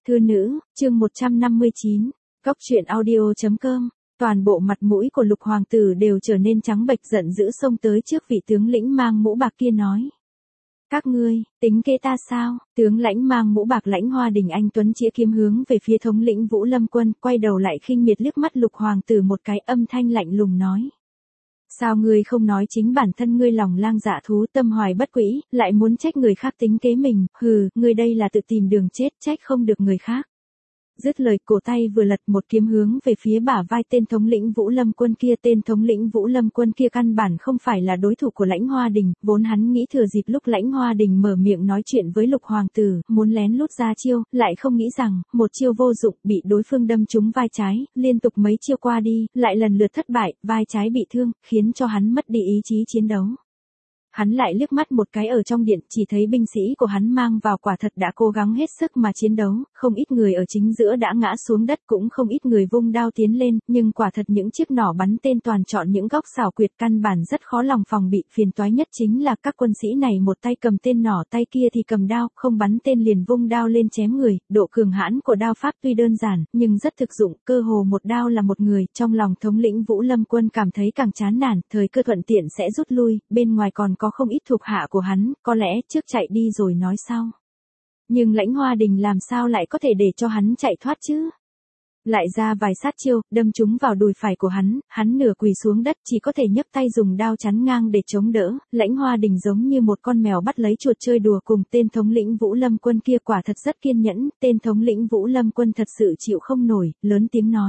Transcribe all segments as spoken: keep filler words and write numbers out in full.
Thư nữ, chương một trăm năm mươi chín, Cóc truyện audio chấm com. Toàn bộ mặt mũi của Lục hoàng tử đều trở nên trắng bệch, giận dữ xông tới trước vị tướng lĩnh mang mũ bạc kia nói: Các ngươi, tính kế ta sao? Tướng lãnh mang mũ bạc Lãnh Hoa Đình anh tuấn chĩa kiếm hướng về phía thống lĩnh Vũ Lâm quân, quay đầu lại khinh miệt liếc mắt Lục hoàng tử một cái, âm thanh lạnh lùng nói: Sao ngươi không nói chính bản thân ngươi lòng lang dạ thú, tâm hoài bất quỹ, lại muốn trách người khác tính kế mình, hừ, ngươi đây là tự tìm đường chết, trách không được người khác. Dứt lời, cổ tay vừa lật, một kiếm hướng về phía bả vai tên thống lĩnh Vũ Lâm quân kia. Tên thống lĩnh Vũ Lâm quân kia căn bản không phải là đối thủ của Lãnh Hoa Đình, vốn hắn nghĩ thừa dịp lúc Lãnh Hoa Đình mở miệng nói chuyện với Lục hoàng tử, muốn lén lút ra chiêu, lại không nghĩ rằng, một chiêu vô dụng, bị đối phương đâm trúng vai trái, liên tục mấy chiêu qua đi, lại lần lượt thất bại, vai trái bị thương, khiến cho hắn mất đi ý chí chiến đấu. Hắn lại liếc mắt một cái ở trong điện, chỉ thấy binh sĩ của hắn mang vào quả thật đã cố gắng hết sức mà chiến đấu, không ít người ở chính giữa đã ngã xuống đất, cũng không ít người vung đao tiến lên, nhưng quả thật những chiếc nỏ bắn tên toàn chọn những góc xảo quyệt, căn bản rất khó lòng phòng bị. Phiền toái nhất chính là các quân sĩ này một tay cầm tên nỏ, tay kia thì cầm đao, không bắn tên liền vung đao lên chém người. Độ cường hãn của đao pháp tuy đơn giản, nhưng rất thực dụng, cơ hồ một đao là một người. Trong lòng thống lĩnh Vũ Lâm quân cảm thấy càng chán nản, thời cơ thuận tiện sẽ rút lui, bên ngoài còn có Có không ít thuộc hạ của hắn, có lẽ trước chạy đi rồi nói sau. Nhưng Lãnh Hoa Đình làm sao lại có thể để cho hắn chạy thoát chứ? Lại ra vài sát chiêu, đâm trúng vào đùi phải của hắn, hắn nửa quỳ xuống đất, chỉ có thể nhấc tay dùng đao chắn ngang để chống đỡ. Lãnh Hoa Đình giống như một con mèo bắt lấy chuột chơi đùa cùng tên thống lĩnh Vũ Lâm quân kia, quả thật rất kiên nhẫn. Tên thống lĩnh Vũ Lâm quân thật sự chịu không nổi, lớn tiếng nói: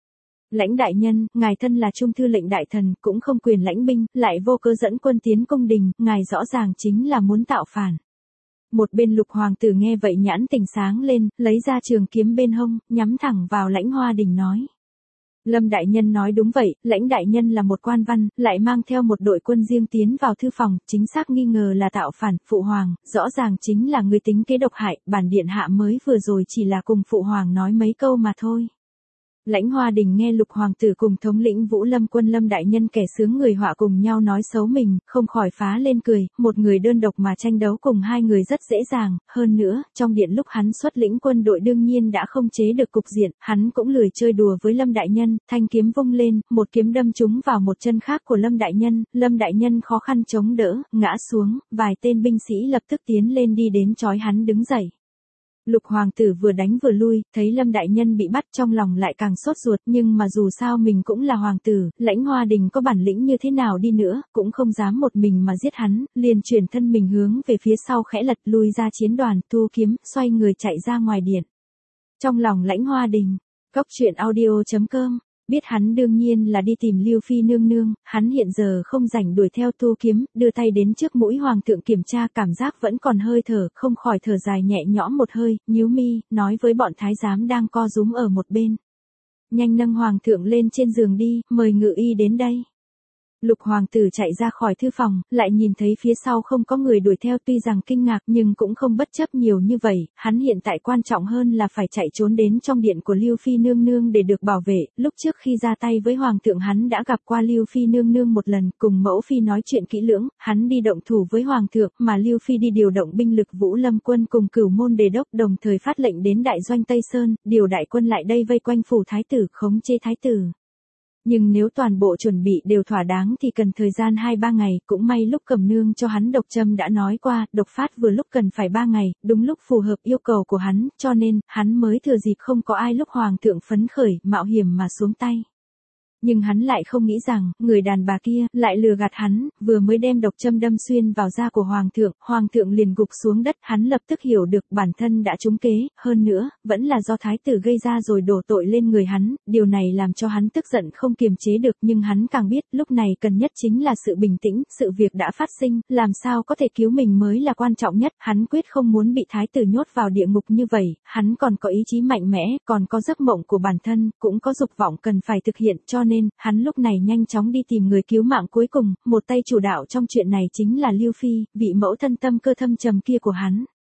Lãnh đại nhân, ngài thân là trung thư lệnh đại thần, cũng không quyền lãnh binh, lại vô cớ dẫn quân tiến cung đình, ngài rõ ràng chính là muốn tạo phản. Một bên Lục hoàng tử nghe vậy nhãn tình sáng lên, lấy ra trường kiếm bên hông, nhắm thẳng vào Lãnh Hoa Đình nói: Lâm đại nhân nói đúng vậy, Lãnh đại nhân là một quan văn, lại mang theo một đội quân riêng tiến vào thư phòng, chính xác nghi ngờ là tạo phản. Phụ hoàng, rõ ràng chính là người tính kế độc hại, bản điện hạ mới vừa rồi chỉ là cùng phụ hoàng nói mấy câu mà thôi. Lãnh Hoa Đình nghe Lục hoàng tử cùng thống lĩnh Vũ Lâm quân Lâm đại nhân kẻ sướng người họa cùng nhau nói xấu mình, không khỏi phá lên cười. Một người đơn độc mà tranh đấu cùng hai người rất dễ dàng, hơn nữa, trong điện lúc hắn xuất lĩnh quân đội đương nhiên đã không chế được cục diện, hắn cũng lười chơi đùa với Lâm đại nhân, thanh kiếm vung lên, một kiếm đâm trúng vào một chân khác của Lâm đại nhân, Lâm đại nhân khó khăn chống đỡ, ngã xuống, vài tên binh sĩ lập tức tiến lên đi đến trói hắn đứng dậy. Lục hoàng tử vừa đánh vừa lui, thấy Lâm đại nhân bị bắt, trong lòng lại càng sốt ruột, nhưng mà dù sao mình cũng là hoàng tử, Lãnh Hoa Đình có bản lĩnh như thế nào đi nữa, cũng không dám một mình mà giết hắn, liền chuyển thân mình hướng về phía sau khẽ lật lui ra chiến đoàn, thu kiếm, xoay người chạy ra ngoài điện. Trong lòng Lãnh Hoa Đình, Cóc truyện audio chấm com. Biết hắn đương nhiên là đi tìm Lưu Phi nương nương, hắn hiện giờ không rảnh đuổi theo thu kiếm, đưa tay đến trước mũi hoàng thượng kiểm tra, cảm giác vẫn còn hơi thở, không khỏi thở dài nhẹ nhõm một hơi, nhíu mi, nói với bọn thái giám đang co rúm ở một bên: Nhanh nâng hoàng thượng lên trên giường đi, mời ngự y đến đây. Lục hoàng tử chạy ra khỏi thư phòng, lại nhìn thấy phía sau không có người đuổi theo, tuy rằng kinh ngạc nhưng cũng không bất chấp nhiều như vậy, hắn hiện tại quan trọng hơn là phải chạy trốn đến trong điện của Lưu Phi nương nương để được bảo vệ. Lúc trước khi ra tay với hoàng thượng hắn đã gặp qua Lưu Phi nương nương một lần, cùng mẫu phi nói chuyện kỹ lưỡng, hắn đi động thủ với hoàng thượng, mà Lưu Phi đi điều động binh lực Vũ Lâm quân cùng Cửu môn đề đốc, đồng thời phát lệnh đến đại doanh Tây Sơn, điều đại quân lại đây vây quanh phủ thái tử, khống chế thái tử. Nhưng nếu toàn bộ chuẩn bị đều thỏa đáng thì cần thời gian hai ba ngày, cũng may lúc Cẩm nương cho hắn độc châm đã nói qua, độc phát vừa lúc cần phải ba ngày, đúng lúc phù hợp yêu cầu của hắn, cho nên, hắn mới thừa dịp không có ai lúc hoàng thượng phấn khởi, mạo hiểm mà xuống tay. Nhưng hắn lại không nghĩ rằng, người đàn bà kia, lại lừa gạt hắn, vừa mới đem độc châm đâm xuyên vào da của hoàng thượng, hoàng thượng liền gục xuống đất, hắn lập tức hiểu được bản thân đã trúng kế, hơn nữa, vẫn là do thái tử gây ra rồi đổ tội lên người hắn, điều này làm cho hắn tức giận không kiềm chế được, nhưng hắn càng biết, lúc này cần nhất chính là sự bình tĩnh, sự việc đã phát sinh, làm sao có thể cứu mình mới là quan trọng nhất, hắn quyết không muốn bị thái tử nhốt vào địa ngục như vậy, hắn còn có ý chí mạnh mẽ, còn có giấc mộng của bản thân, cũng có dục vọng cần phải thực hiện, cho nên Nên, hắn lúc này nhanh chóng đi tìm người cứu mạng cuối cùng, một tay chủ đạo trong chuyện này chính là Lưu Phi, vị mẫu thân tâm cơ thâm trầm kia của hắn.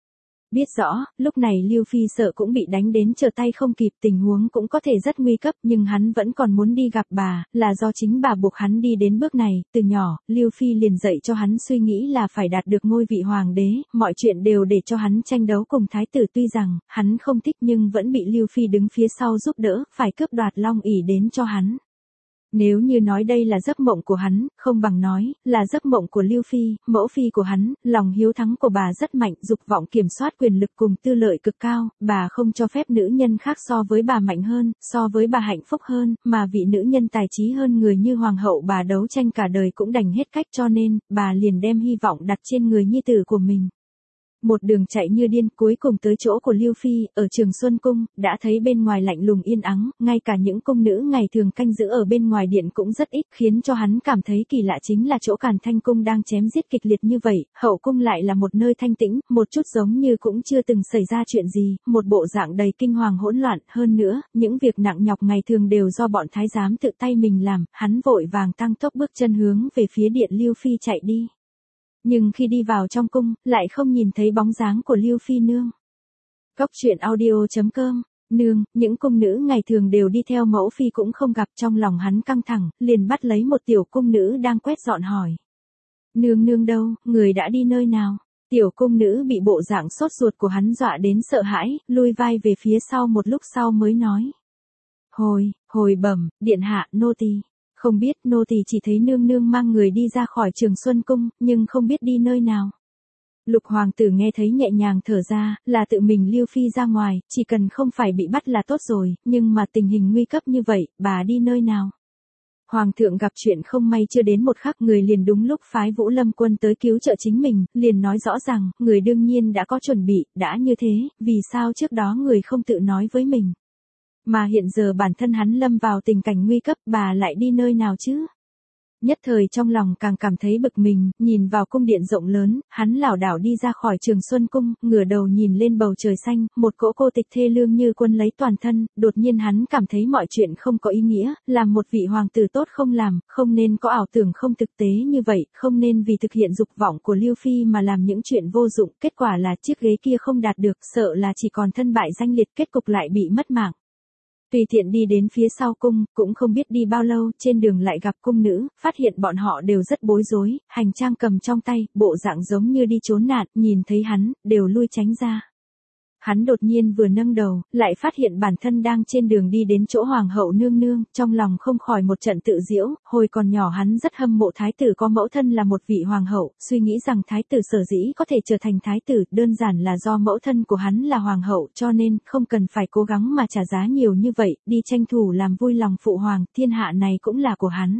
Biết rõ, lúc này Lưu Phi sợ cũng bị đánh đến trở tay không kịp, tình huống cũng có thể rất nguy cấp, nhưng hắn vẫn còn muốn đi gặp bà, là do chính bà buộc hắn đi đến bước này. Từ nhỏ, Lưu Phi liền dạy cho hắn suy nghĩ là phải đạt được ngôi vị hoàng đế, mọi chuyện đều để cho hắn tranh đấu cùng thái tử, tuy rằng hắn không thích nhưng vẫn bị Lưu Phi đứng phía sau giúp đỡ, phải cướp đoạt long ỷ đến cho hắn. Nếu như nói đây là giấc mộng của hắn, không bằng nói là giấc mộng của Lưu Phi, mẫu phi của hắn. Lòng hiếu thắng của bà rất mạnh, dục vọng kiểm soát quyền lực cùng tư lợi cực cao, bà không cho phép nữ nhân khác so với bà mạnh hơn, so với bà hạnh phúc hơn, mà vị nữ nhân tài trí hơn người như hoàng hậu bà đấu tranh cả đời cũng đành hết cách, cho nên bà liền đem hy vọng đặt trên người nhi tử của mình. Một đường chạy như điên, cuối cùng tới chỗ của Lưu Phi, ở Trường Xuân Cung, đã thấy bên ngoài lạnh lùng yên ắng, ngay cả những cung nữ ngày thường canh giữ ở bên ngoài điện cũng rất ít, khiến cho hắn cảm thấy kỳ lạ chính là chỗ Càn Thanh Cung đang chém giết kịch liệt như vậy, hậu cung lại là một nơi thanh tĩnh, một chút giống như cũng chưa từng xảy ra chuyện gì, một bộ dạng đầy kinh hoàng hỗn loạn. Hơn nữa, những việc nặng nhọc ngày thường đều do bọn thái giám tự tay mình làm, hắn vội vàng tăng tốc bước chân hướng về phía điện Lưu Phi chạy đi. Nhưng khi đi vào trong cung, lại không nhìn thấy bóng dáng của Lưu Phi nương. Cốc truyện audio chấm com, nương, những cung nữ ngày thường đều đi theo mẫu phi cũng không gặp, trong lòng hắn căng thẳng, liền bắt lấy một tiểu cung nữ đang quét dọn hỏi. Nương nương đâu, người đã đi nơi nào? Tiểu cung nữ bị bộ dạng sốt ruột của hắn dọa đến sợ hãi, lui vai về phía sau một lúc sau mới nói. Hồi, hồi bẩm, điện hạ, nô tỳ. Không biết, nô tỳ chỉ thấy nương nương mang người đi ra khỏi Trường Xuân Cung, nhưng không biết đi nơi nào. Lục hoàng tử nghe thấy nhẹ nhàng thở ra, là tự mình Lưu Phi ra ngoài, chỉ cần không phải bị bắt là tốt rồi, nhưng mà tình hình nguy cấp như vậy, bà đi nơi nào? Hoàng thượng gặp chuyện không may chưa đến một khắc, người liền đúng lúc phái Vũ Lâm quân tới cứu trợ chính mình, liền nói rõ rằng, người đương nhiên đã có chuẩn bị, đã như thế, vì sao trước đó người không tự nói với mình? Mà hiện giờ bản thân hắn lâm vào tình cảnh nguy cấp, bà lại đi nơi nào chứ? Nhất thời trong lòng càng cảm thấy bực mình, nhìn vào cung điện rộng lớn, hắn lảo đảo đi ra khỏi Trường Xuân Cung, ngửa đầu nhìn lên bầu trời xanh, một cỗ cô tịch thê lương như quân lấy toàn thân, đột nhiên hắn cảm thấy mọi chuyện không có ý nghĩa, làm một vị hoàng tử tốt không làm, không nên có ảo tưởng không thực tế như vậy, không nên vì thực hiện dục vọng của Lưu Phi mà làm những chuyện vô dụng, kết quả là chiếc ghế kia không đạt được, sợ là chỉ còn thân bại danh liệt, kết cục lại bị mất mạng. Tùy tiện đi đến phía sau cung, cũng không biết đi bao lâu, trên đường lại gặp cung nữ, phát hiện bọn họ đều rất bối rối, hành trang cầm trong tay, bộ dạng giống như đi trốn nạn, nhìn thấy hắn, đều lui tránh ra. Hắn đột nhiên vừa nâng đầu, lại phát hiện bản thân đang trên đường đi đến chỗ hoàng hậu nương nương, trong lòng không khỏi một trận tự giễu, hồi còn nhỏ hắn rất hâm mộ thái tử có mẫu thân là một vị hoàng hậu, suy nghĩ rằng thái tử sở dĩ có thể trở thành thái tử, đơn giản là do mẫu thân của hắn là hoàng hậu, cho nên không cần phải cố gắng mà trả giá nhiều như vậy, đi tranh thủ làm vui lòng phụ hoàng, thiên hạ này cũng là của hắn.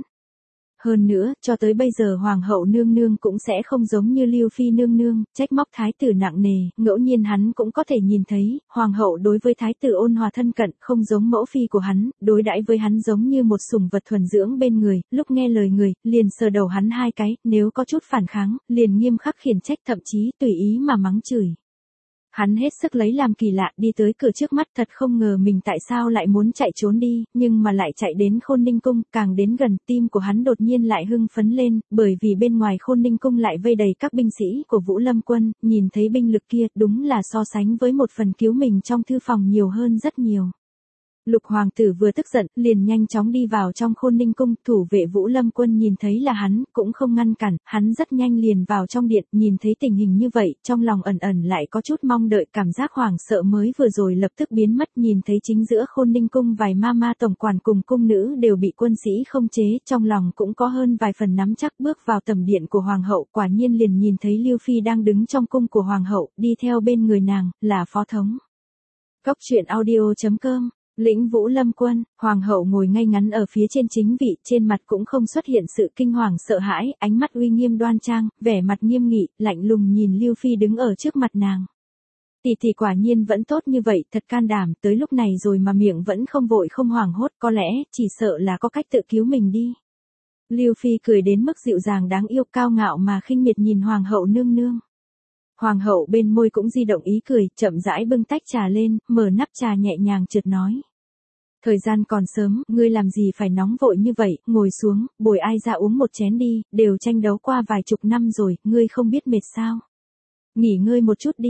Hơn nữa, cho tới bây giờ hoàng hậu nương nương cũng sẽ không giống như Lưu Phi nương nương, trách móc thái tử nặng nề, ngẫu nhiên hắn cũng có thể nhìn thấy, hoàng hậu đối với thái tử ôn hòa thân cận, không giống mẫu phi của hắn, đối đãi với hắn giống như một sủng vật thuần dưỡng bên người, lúc nghe lời người, liền sờ đầu hắn hai cái, nếu có chút phản kháng, liền nghiêm khắc khiển trách, thậm chí tùy ý mà mắng chửi. Hắn hết sức lấy làm kỳ lạ, đi tới cửa trước mắt, thật không ngờ mình tại sao lại muốn chạy trốn đi, nhưng mà lại chạy đến Khôn Ninh Cung, càng đến gần, tim của hắn đột nhiên lại hưng phấn lên, bởi vì bên ngoài Khôn Ninh Cung lại vây đầy các binh sĩ của Vũ Lâm quân, nhìn thấy binh lực kia, đúng là so sánh với một phần cứu mình trong thư phòng nhiều hơn rất nhiều. Lục hoàng tử vừa tức giận, liền nhanh chóng đi vào trong Khôn Ninh Cung, thủ vệ Vũ Lâm quân nhìn thấy là hắn, cũng không ngăn cản, hắn rất nhanh liền vào trong điện, nhìn thấy tình hình như vậy, trong lòng ẩn ẩn lại có chút mong đợi, cảm giác hoảng sợ mới vừa rồi lập tức biến mất, nhìn thấy chính giữa Khôn Ninh Cung vài ma ma tổng quản cùng cung nữ đều bị quân sĩ không chế, trong lòng cũng có hơn vài phần nắm chắc, bước vào tầm điện của hoàng hậu, quả nhiên liền nhìn thấy Lưu Phi đang đứng trong cung của hoàng hậu, đi theo bên người nàng, là phó thống. Cốc truyện audio chấm com. Lĩnh Vũ Lâm quân, hoàng hậu ngồi ngay ngắn ở phía trên chính vị, trên mặt cũng không xuất hiện sự kinh hoàng sợ hãi, ánh mắt uy nghiêm đoan trang, vẻ mặt nghiêm nghị, lạnh lùng nhìn Lưu Phi đứng ở trước mặt nàng. Tỷ tỷ quả nhiên vẫn tốt như vậy, thật can đảm, tới lúc này rồi mà miệng vẫn không vội không hoảng hốt, có lẽ, chỉ sợ là có cách tự cứu mình đi. Lưu Phi cười đến mức dịu dàng đáng yêu, cao ngạo mà khinh miệt nhìn hoàng hậu nương nương. Hoàng hậu bên môi cũng di động ý cười, chậm rãi bưng tách trà lên, mở nắp trà nhẹ nhàng trượt nói. Thời gian còn sớm, ngươi làm gì phải nóng vội như vậy, ngồi xuống, bồi ai ra uống một chén đi, đều tranh đấu qua vài chục năm rồi, ngươi không biết mệt sao. Nghỉ ngơi một chút đi.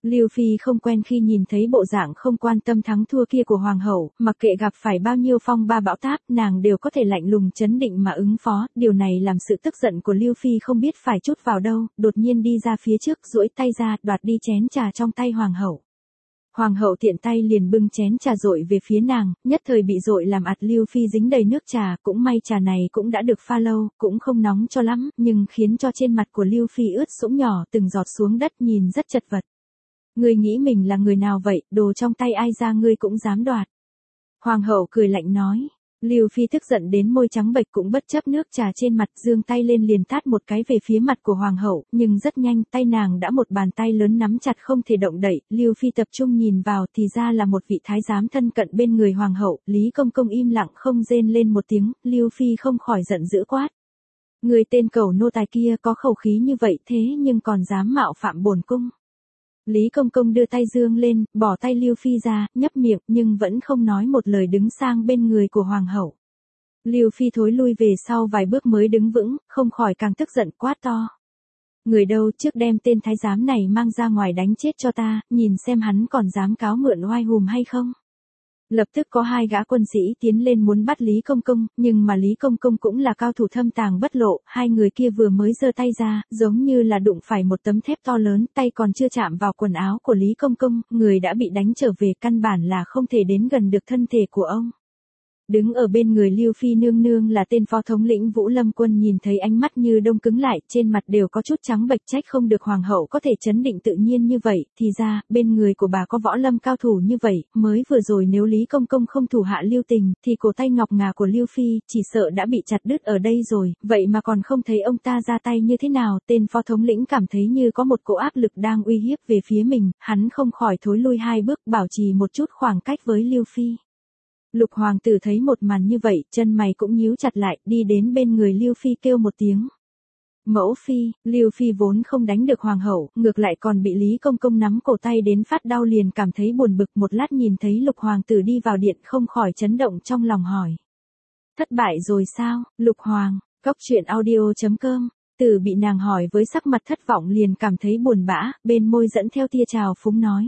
Lưu Phi không quen khi nhìn thấy bộ dạng không quan tâm thắng thua kia của hoàng hậu, mặc kệ gặp phải bao nhiêu phong ba bão táp, nàng đều có thể lạnh lùng chấn định mà ứng phó, điều này làm sự tức giận của Lưu Phi không biết phải trút vào đâu, đột nhiên đi ra phía trước, duỗi tay ra, đoạt đi chén trà trong tay hoàng hậu. Hoàng hậu tiện tay liền bưng chén trà dội về phía nàng, nhất thời bị dội làm ạt Lưu Phi dính đầy nước trà, cũng may trà này cũng đã được pha lâu, cũng không nóng cho lắm, nhưng khiến cho trên mặt của Lưu Phi ướt sũng nhỏ từng giọt xuống đất nhìn rất chật vật. Ngươi nghĩ mình là người nào vậy, đồ trong tay ai ra ngươi cũng dám đoạt. Hoàng hậu cười lạnh nói. Lưu Phi tức giận đến môi trắng bệch cũng bất chấp nước trà trên mặt, giương tay lên liền tát một cái về phía mặt của hoàng hậu, nhưng rất nhanh, tay nàng đã một bàn tay lớn nắm chặt không thể động đậy. Lưu Phi tập trung nhìn vào thì ra là một vị thái giám thân cận bên người hoàng hậu, Lý Công Công im lặng không rên lên một tiếng, Lưu Phi không khỏi giận dữ quát. Người tên cẩu nô tài kia có khẩu khí như vậy thế nhưng còn dám mạo phạm bổn cung. Lý Công Công đưa tay dương lên, bỏ tay Lưu Phi ra, nhấp miệng nhưng vẫn không nói một lời đứng sang bên người của hoàng hậu. Lưu Phi thối lui về sau vài bước mới đứng vững, không khỏi càng tức giận quát to. Người đâu trước đem tên thái giám này mang ra ngoài đánh chết cho ta, nhìn xem hắn còn dám cáo mượn oai hùm hay không. Lập tức có hai gã quân sĩ tiến lên muốn bắt Lý Công Công, nhưng mà Lý Công Công cũng là cao thủ thâm tàng bất lộ, hai người kia vừa mới giơ tay ra, giống như là đụng phải một tấm thép to lớn, tay còn chưa chạm vào quần áo của Lý Công Công, người đã bị đánh trở về, căn bản là không thể đến gần được thân thể của ông. Đứng ở bên người Lưu Phi nương nương là tên phó thống lĩnh Vũ Lâm Quân, nhìn thấy ánh mắt như đông cứng lại, trên mặt đều có chút trắng bệch, trách không được hoàng hậu có thể chấn định tự nhiên như vậy, thì ra, bên người của bà có võ lâm cao thủ như vậy, mới vừa rồi nếu Lý Công Công không thủ hạ lưu tình, thì cổ tay ngọc ngà của Lưu Phi chỉ sợ đã bị chặt đứt ở đây rồi, vậy mà còn không thấy ông ta ra tay như thế nào, tên phó thống lĩnh cảm thấy như có một cỗ áp lực đang uy hiếp về phía mình, hắn không khỏi thối lui hai bước, bảo trì một chút khoảng cách với Lưu Phi. Lục hoàng tử thấy một màn như vậy, chân mày cũng nhíu chặt lại, đi đến bên người Lưu Phi kêu một tiếng. Mẫu phi, Lưu Phi vốn không đánh được hoàng hậu, ngược lại còn bị Lý Công Công nắm cổ tay đến phát đau, liền cảm thấy buồn bực, một lát nhìn thấy lục hoàng tử đi vào điện không khỏi chấn động trong lòng hỏi. Thất bại rồi sao, lục hoàng, góc truyện audio chấm com, Từ bị nàng hỏi với sắc mặt thất vọng liền cảm thấy buồn bã, bên môi dẫn theo tia trào phúng nói.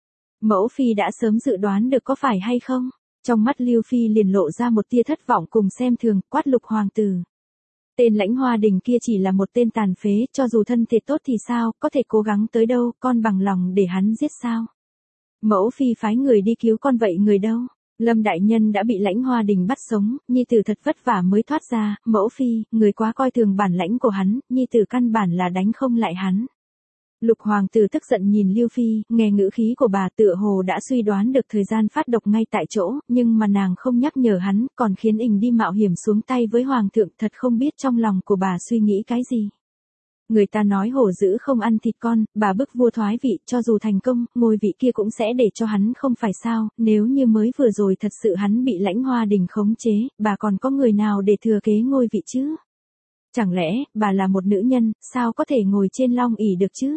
Mẫu phi đã sớm dự đoán được có phải hay không? Trong mắt Lưu Phi liền lộ ra một tia thất vọng cùng xem thường, quát lục hoàng tử. Tên Lãnh Hoa Đình kia chỉ là một tên tàn phế, cho dù thân thể tốt thì sao, có thể cố gắng tới đâu, con bằng lòng để hắn giết sao? Mẫu phi phái người đi cứu con vậy người đâu? Lâm đại nhân đã bị Lãnh Hoa Đình bắt sống, nhi tử thật vất vả mới thoát ra, mẫu phi, người quá coi thường bản lãnh của hắn, nhi tử căn bản là đánh không lại hắn. Lục hoàng tử tức giận nhìn Lưu Phi, nghe ngữ khí của bà tựa hồ đã suy đoán được thời gian phát độc ngay tại chỗ, nhưng mà nàng không nhắc nhở hắn, còn khiến ình đi mạo hiểm xuống tay với hoàng thượng, thật không biết trong lòng của bà suy nghĩ cái gì. Người ta nói hổ dữ không ăn thịt con, bà bức vua thoái vị, cho dù thành công, ngôi vị kia cũng sẽ để cho hắn không phải sao, nếu như mới vừa rồi thật sự hắn bị Lãnh Hoa Đình khống chế, bà còn có người nào để thừa kế ngôi vị chứ? Chẳng lẽ, bà là một nữ nhân, sao có thể ngồi trên long ỷ được chứ?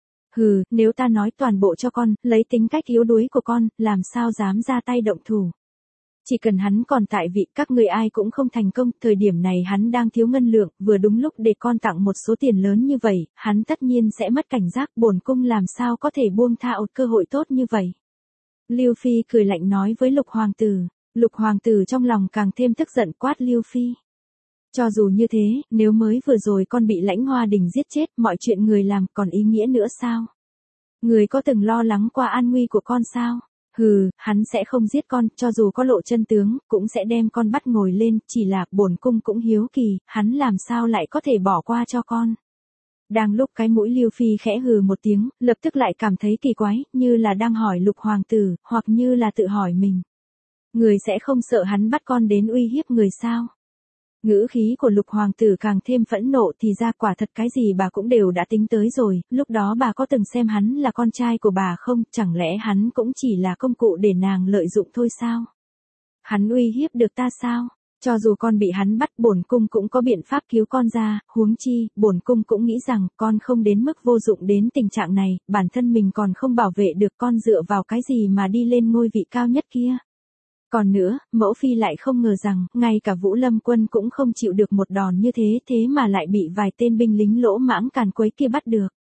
Hừ, nếu ta nói toàn bộ cho con, lấy tính cách yếu đuối của con, làm sao dám ra tay động thủ. Chỉ cần hắn còn tại vị, các người ai cũng không thành công, thời điểm này hắn đang thiếu ngân lượng, vừa đúng lúc để con tặng một số tiền lớn như vậy, hắn tất nhiên sẽ mất cảnh giác, bổn cung làm sao có thể buông tha một cơ hội tốt như vậy. Lưu Phi cười lạnh nói với lục hoàng tử, lục hoàng tử trong lòng càng thêm tức giận quát Lưu Phi. Cho dù như thế, nếu mới vừa rồi con bị Lãnh Hoa Đình giết chết, mọi chuyện người làm còn ý nghĩa nữa sao? Người có từng lo lắng qua an nguy của con sao? Hừ, hắn sẽ không giết con, cho dù có lộ chân tướng, cũng sẽ đem con bắt ngồi lên, chỉ là bổn cung cũng hiếu kỳ, hắn làm sao lại có thể bỏ qua cho con? Đang lúc cái mũi Lưu Phi khẽ hừ một tiếng, lập tức lại cảm thấy kỳ quái, như là đang hỏi lục hoàng tử, hoặc như là tự hỏi mình. Người sẽ không sợ hắn bắt con đến uy hiếp người sao? Ngữ khí của lục hoàng tử càng thêm phẫn nộ, thì ra quả thật cái gì bà cũng đều đã tính tới rồi, lúc đó bà có từng xem hắn là con trai của bà không, chẳng lẽ hắn cũng chỉ là công cụ để nàng lợi dụng thôi sao? Hắn uy hiếp được ta sao? Cho dù con bị hắn bắt, bổn cung cũng có biện pháp cứu con ra, huống chi, bổn cung cũng nghĩ rằng con không đến mức vô dụng đến tình trạng này, bản thân mình còn không bảo vệ được, con dựa vào cái gì mà đi lên ngôi vị cao nhất kia? Còn nữa, mẫu phi lại không ngờ rằng, ngay cả Vũ Lâm Quân cũng không chịu được một đòn như thế, thế mà lại bị vài tên binh lính lỗ mãng càn quấy kia bắt được.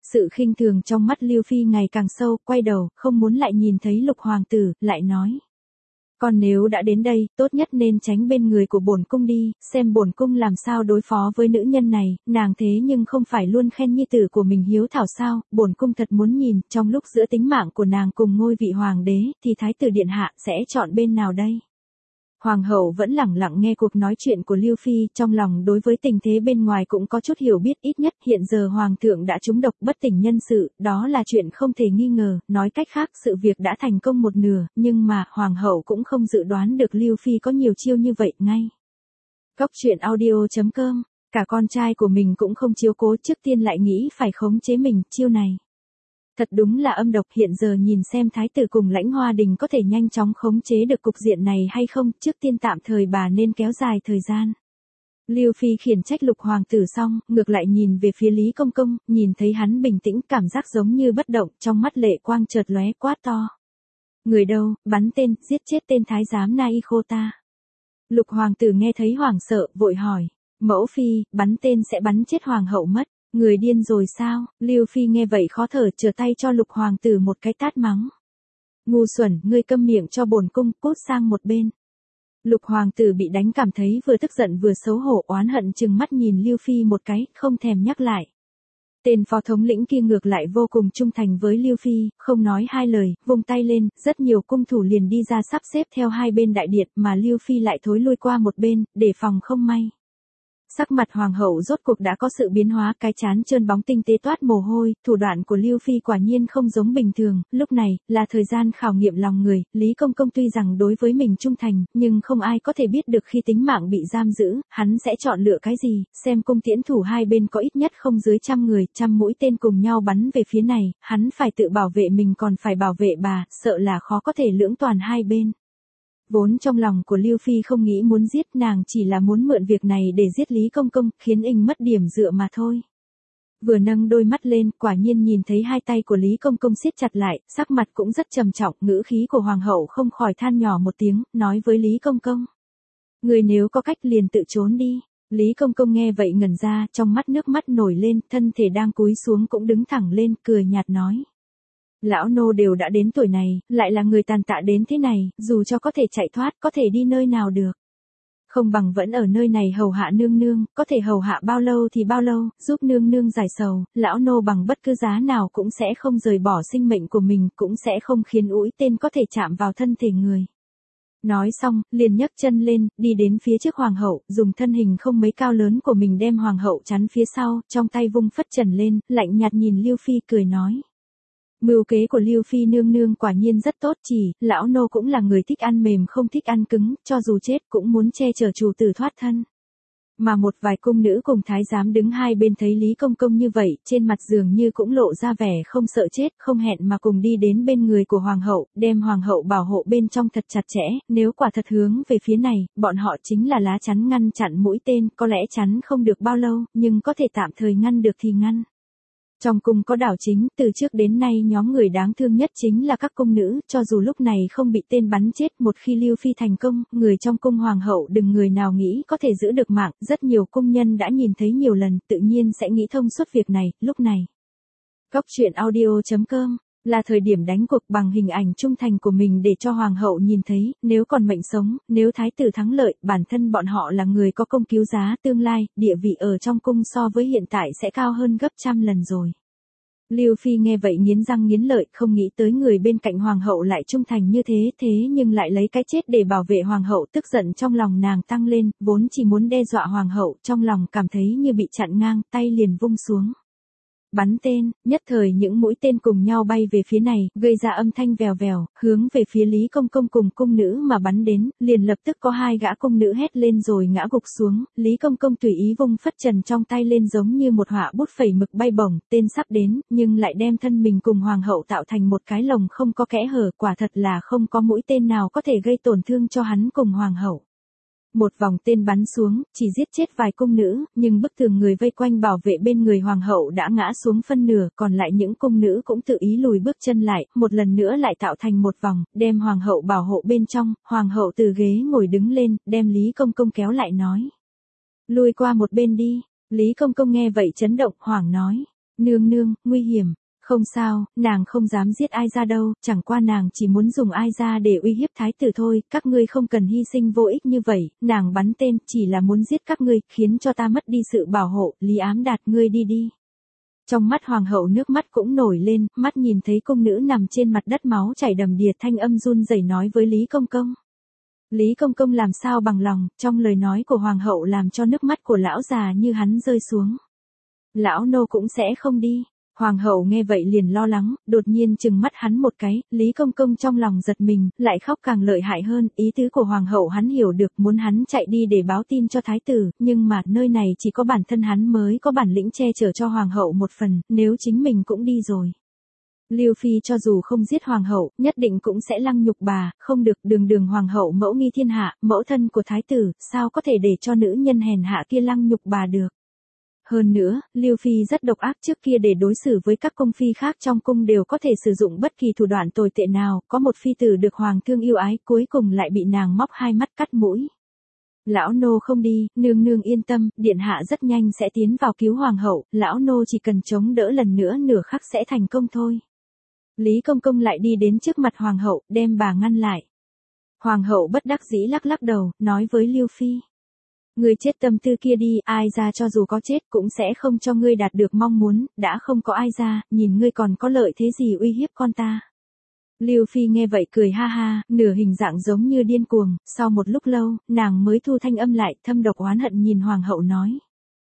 Sự khinh thường trong mắt Lưu Phi ngày càng sâu, quay đầu, không muốn lại nhìn thấy Lục hoàng tử, lại nói. Còn nếu đã đến đây, tốt nhất nên tránh bên người của bổn cung đi, xem bổn cung làm sao đối phó với nữ nhân này, nàng thế nhưng không phải luôn khen nhi tử của mình hiếu thảo sao, bổn cung thật muốn nhìn, trong lúc giữa tính mạng của nàng cùng ngôi vị hoàng đế, thì thái tử điện hạ sẽ chọn bên nào đây? Hoàng hậu vẫn lẳng lặng nghe cuộc nói chuyện của Lưu Phi, trong lòng đối với tình thế bên ngoài cũng có chút hiểu biết, ít nhất hiện giờ hoàng thượng đã trúng độc bất tỉnh nhân sự, đó là chuyện không thể nghi ngờ, nói cách khác sự việc đã thành công một nửa, nhưng mà hoàng hậu cũng không dự đoán được Lưu Phi có nhiều chiêu như vậy ngay. Cốc truyện audio chấm com, cả con trai của mình cũng không chiếu cố, trước tiên lại nghĩ phải khống chế mình, chiêu này. Thật đúng là âm độc, hiện giờ nhìn xem thái tử cùng Lãnh Hoa Đình có thể nhanh chóng khống chế được cục diện này hay không, trước tiên tạm thời bà nên kéo dài thời gian. Lưu Phi khiển trách Lục hoàng tử xong, ngược lại nhìn về phía Lý Công Công, nhìn thấy hắn bình tĩnh, cảm giác giống như bất động, trong mắt lệ quang chợt lóe, quát to. Người đâu, bắn tên, giết chết tên thái giám Nai Khô ta. Lục hoàng tử nghe thấy hoảng sợ, vội hỏi, mẫu phi, bắn tên sẽ bắn chết hoàng hậu mất. Người điên rồi sao? Lưu Phi nghe vậy khó thở, trở tay cho Lục hoàng tử một cái tát mắng. Ngu xuẩn, ngươi câm miệng cho bổn cung, cút sang một bên. Lục hoàng tử bị đánh cảm thấy vừa tức giận vừa xấu hổ, oán hận chừng mắt nhìn Lưu Phi một cái, không thèm nhắc lại. Tên phó thống lĩnh kia ngược lại vô cùng trung thành với Lưu Phi, không nói hai lời, vung tay lên, rất nhiều cung thủ liền đi ra sắp xếp theo hai bên đại điện, mà Lưu Phi lại thối lui qua một bên, để phòng không may. Sắc mặt hoàng hậu rốt cuộc đã có sự biến hóa, cái trán trơn bóng tinh tế toát mồ hôi, thủ đoạn của Lưu Phi quả nhiên không giống bình thường, lúc này, là thời gian khảo nghiệm lòng người, Lý Công Công tuy rằng đối với mình trung thành, nhưng không ai có thể biết được khi tính mạng bị giam giữ, hắn sẽ chọn lựa cái gì, xem cung tiễn thủ hai bên có ít nhất không dưới trăm người, trăm mũi tên cùng nhau bắn về phía này, hắn phải tự bảo vệ mình còn phải bảo vệ bà, sợ là khó có thể lưỡng toàn hai bên. Vốn trong lòng của Lưu Phi không nghĩ muốn giết, nàng chỉ là muốn mượn việc này để giết Lý Công Công, khiến inh mất điểm dựa mà thôi. Vừa nâng đôi mắt lên, quả nhiên nhìn thấy hai tay của Lý Công Công siết chặt lại, sắc mặt cũng rất trầm trọng, ngữ khí của hoàng hậu không khỏi than nhỏ một tiếng, nói với Lý Công Công. Người nếu có cách liền tự trốn đi. Lý Công Công nghe vậy ngẩn ra, trong mắt nước mắt nổi lên, thân thể đang cúi xuống cũng đứng thẳng lên, cười nhạt nói. Lão nô đều đã đến tuổi này, lại là người tàn tạ đến thế này, dù cho có thể chạy thoát, có thể đi nơi nào được. Không bằng vẫn ở nơi này hầu hạ nương nương, có thể hầu hạ bao lâu thì bao lâu, giúp nương nương giải sầu, lão nô bằng bất cứ giá nào cũng sẽ không rời bỏ sinh mệnh của mình, cũng sẽ không khiến mũi tên có thể chạm vào thân thể người. Nói xong, liền nhấc chân lên, đi đến phía trước hoàng hậu, dùng thân hình không mấy cao lớn của mình đem hoàng hậu chắn phía sau, trong tay vung phất trần lên, lạnh nhạt nhìn Lưu Phi cười nói. Mưu kế của Lưu Phi nương nương quả nhiên rất tốt, chỉ, lão nô cũng là người thích ăn mềm không thích ăn cứng, cho dù chết cũng muốn che chở chủ tử thoát thân. Mà một vài cung nữ cùng thái giám đứng hai bên thấy Lý Công Công như vậy, trên mặt dường như cũng lộ ra vẻ không sợ chết, không hẹn mà cùng đi đến bên người của hoàng hậu, đem hoàng hậu bảo hộ bên trong thật chặt chẽ, nếu quả thật hướng về phía này, bọn họ chính là lá chắn ngăn chặn mũi tên, có lẽ chắn không được bao lâu, nhưng có thể tạm thời ngăn được thì ngăn. Trong cung có đảo chính, từ trước đến nay nhóm người đáng thương nhất chính là các cung nữ, cho dù lúc này không bị tên bắn chết, một khi Lưu Phi thành công, người trong cung hoàng hậu đừng người nào nghĩ có thể giữ được mạng, rất nhiều cung nhân đã nhìn thấy nhiều lần, tự nhiên sẽ nghĩ thông suốt việc này, lúc này. Cốc truyện audio chấm com là thời điểm đánh cuộc bằng hình ảnh trung thành của mình để cho hoàng hậu nhìn thấy, nếu còn mệnh sống, nếu thái tử thắng lợi, bản thân bọn họ là người có công cứu giá, tương lai, địa vị ở trong cung so với hiện tại sẽ cao hơn gấp trăm lần rồi. Lưu Phi nghe vậy nghiến răng nghiến lợi, không nghĩ tới người bên cạnh hoàng hậu lại trung thành như thế, thế nhưng lại lấy cái chết để bảo vệ hoàng hậu, tức giận trong lòng nàng tăng lên, vốn chỉ muốn đe dọa hoàng hậu, trong lòng cảm thấy như bị chặn ngang, tay liền vung xuống. Bắn tên, nhất thời những mũi tên cùng nhau bay về phía này, gây ra âm thanh vèo vèo, hướng về phía Lý Công Công cùng cung nữ mà bắn đến, liền lập tức có hai gã cung nữ hét lên rồi ngã gục xuống, Lý Công Công tùy ý vung phất trần trong tay lên giống như một họa bút phẩy mực bay bổng, tên sắp đến, nhưng lại đem thân mình cùng hoàng hậu tạo thành một cái lồng không có kẽ hở, quả thật là không có mũi tên nào có thể gây tổn thương cho hắn cùng hoàng hậu. Một vòng tên bắn xuống, chỉ giết chết vài cung nữ, nhưng bức tường người vây quanh bảo vệ bên người hoàng hậu đã ngã xuống phân nửa, còn lại những cung nữ cũng tự ý lùi bước chân lại, một lần nữa lại tạo thành một vòng, đem hoàng hậu bảo hộ bên trong, hoàng hậu từ ghế ngồi đứng lên, đem Lý Công Công kéo lại nói. Lùi qua một bên đi, Lý Công Công nghe vậy chấn động, hoảng nói. Nương nương, nguy hiểm. Không sao, nàng không dám giết ai ra đâu, chẳng qua nàng chỉ muốn dùng ai ra để uy hiếp thái tử thôi, các ngươi không cần hy sinh vô ích như vậy, nàng bắn tên, chỉ là muốn giết các ngươi, khiến cho ta mất đi sự bảo hộ, Lý Ám Đạt ngươi đi đi. Trong mắt hoàng hậu nước mắt cũng nổi lên, mắt nhìn thấy cung nữ nằm trên mặt đất máu chảy đầm đìa, thanh âm run rẩy nói với Lý Công Công. Lý Công Công làm sao bằng lòng, trong lời nói của hoàng hậu làm cho nước mắt của lão già như hắn rơi xuống. Lão nô cũng sẽ không đi. Hoàng hậu nghe vậy liền lo lắng, đột nhiên trừng mắt hắn một cái, Lý Công Công trong lòng giật mình, lại khóc càng lợi hại hơn, ý tứ của hoàng hậu hắn hiểu được, muốn hắn chạy đi để báo tin cho thái tử, nhưng mà nơi này chỉ có bản thân hắn mới có bản lĩnh che chở cho hoàng hậu một phần, nếu chính mình cũng đi rồi. Lưu Phi cho dù không giết hoàng hậu, nhất định cũng sẽ lăng nhục bà, không được, đường đường hoàng hậu mẫu nghi thiên hạ, mẫu thân của thái tử, sao có thể để cho nữ nhân hèn hạ kia lăng nhục bà được. Hơn nữa, Lưu Phi rất độc ác, trước kia để đối xử với các cung phi khác trong cung đều có thể sử dụng bất kỳ thủ đoạn tồi tệ nào, có một phi tử được hoàng thương yêu ái, cuối cùng lại bị nàng móc hai mắt cắt mũi. Lão nô không đi, nương nương yên tâm, điện hạ rất nhanh sẽ tiến vào cứu hoàng hậu, lão nô chỉ cần chống đỡ lần nữa nửa khắc sẽ thành công thôi. Lý Công Công lại đi đến trước mặt hoàng hậu, đem bà ngăn lại. Hoàng hậu bất đắc dĩ lắc lắc đầu, nói với Lưu Phi. Ngươi chết tâm tư kia đi, ai ra cho dù có chết cũng sẽ không cho ngươi đạt được mong muốn, đã không có ai ra, nhìn ngươi còn có lợi thế gì uy hiếp con ta. Lưu Phi nghe vậy cười ha ha, nửa hình dạng giống như điên cuồng, sau một lúc lâu, nàng mới thu thanh âm lại, thâm độc oán hận nhìn hoàng hậu nói.